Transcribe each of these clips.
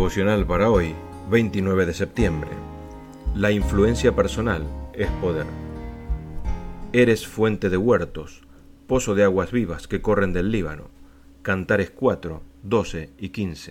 Devocional para hoy, 29 de septiembre. La influencia personal es poder. Eres fuente de huertos, pozo de aguas vivas que corren del Líbano. Cantares 4, 12 y 15.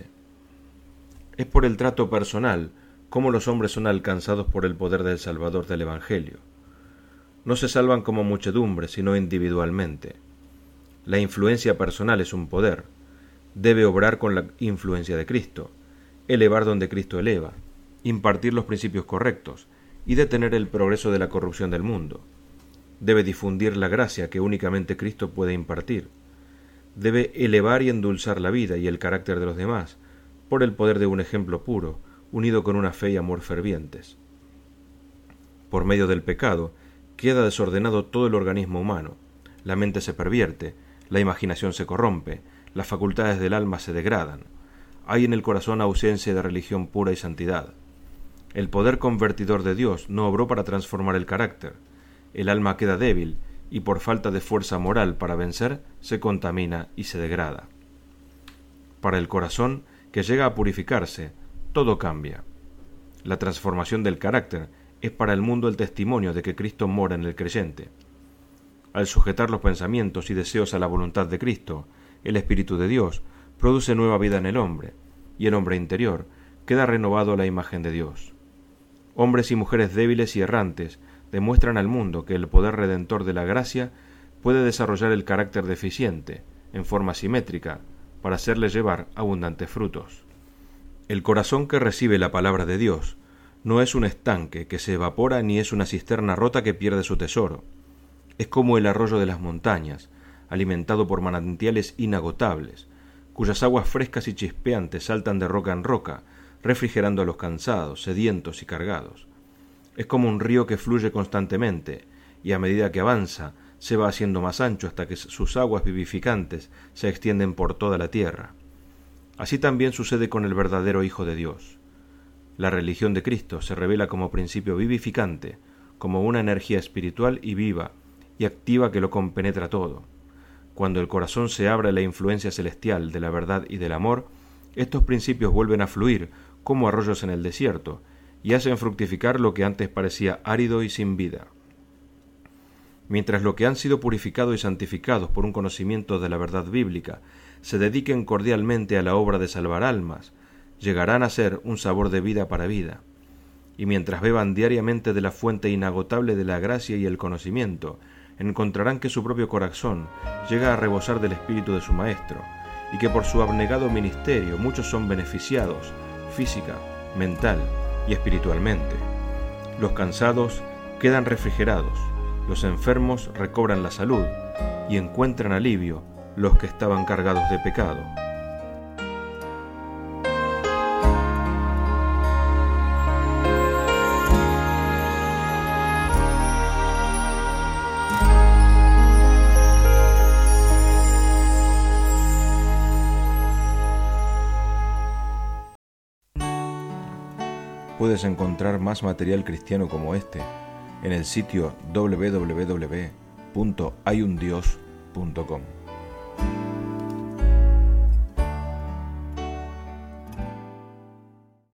Es por el trato personal cómo los hombres son alcanzados por el poder del Salvador del Evangelio. No se salvan como muchedumbre, sino individualmente. La influencia personal es un poder. Debe obrar con la influencia de Cristo, elevar donde Cristo eleva, impartir los principios correctos y detener el progreso de la corrupción del mundo. Debe difundir la gracia que únicamente Cristo puede impartir. Debe elevar y endulzar la vida y el carácter de los demás por el poder de un ejemplo puro, unido con una fe y amor fervientes. Por medio del pecado, queda desordenado todo el organismo humano. La mente se pervierte, la imaginación se corrompe, las facultades del alma se degradan. Hay en el corazón ausencia de religión pura y santidad. El poder convertidor de Dios no obró para transformar el carácter. El alma queda débil y por falta de fuerza moral para vencer, se contamina y se degrada. Para el corazón, que llega a purificarse, todo cambia. La transformación del carácter es para el mundo el testimonio de que Cristo mora en el creyente. Al sujetar los pensamientos y deseos a la voluntad de Cristo, el Espíritu de Dios produce nueva vida en el hombre, y el hombre interior queda renovado a la imagen de Dios. Hombres y mujeres débiles y errantes demuestran al mundo que el poder redentor de la gracia puede desarrollar el carácter deficiente, en forma simétrica, para hacerle llevar abundantes frutos. El corazón que recibe la palabra de Dios no es un estanque que se evapora ni es una cisterna rota que pierde su tesoro. Es como el arroyo de las montañas, alimentado por manantiales inagotables, cuyas aguas frescas y chispeantes saltan de roca en roca, refrigerando a los cansados, sedientos y cargados. Es como un río que fluye constantemente, y a medida que avanza, se va haciendo más ancho hasta que sus aguas vivificantes se extienden por toda la tierra. Así también sucede con el verdadero Hijo de Dios. La religión de Cristo se revela como principio vivificante, como una energía espiritual y viva, y activa que lo compenetra todo. Cuando el corazón se abre a la influencia celestial de la verdad y del amor, estos principios vuelven a fluir como arroyos en el desierto y hacen fructificar lo que antes parecía árido y sin vida. Mientras los que han sido purificados y santificados por un conocimiento de la verdad bíblica se dediquen cordialmente a la obra de salvar almas, llegarán a ser un sabor de vida para vida. Y mientras beban diariamente de la fuente inagotable de la gracia y el conocimiento, encontrarán que su propio corazón llega a rebosar del espíritu de su Maestro, y que por su abnegado ministerio muchos son beneficiados física, mental y espiritualmente. Los cansados quedan refrigerados, los enfermos recobran la salud y encuentran alivio los que estaban cargados de pecado. Puedes encontrar más material cristiano como este en el sitio www.hayundios.com.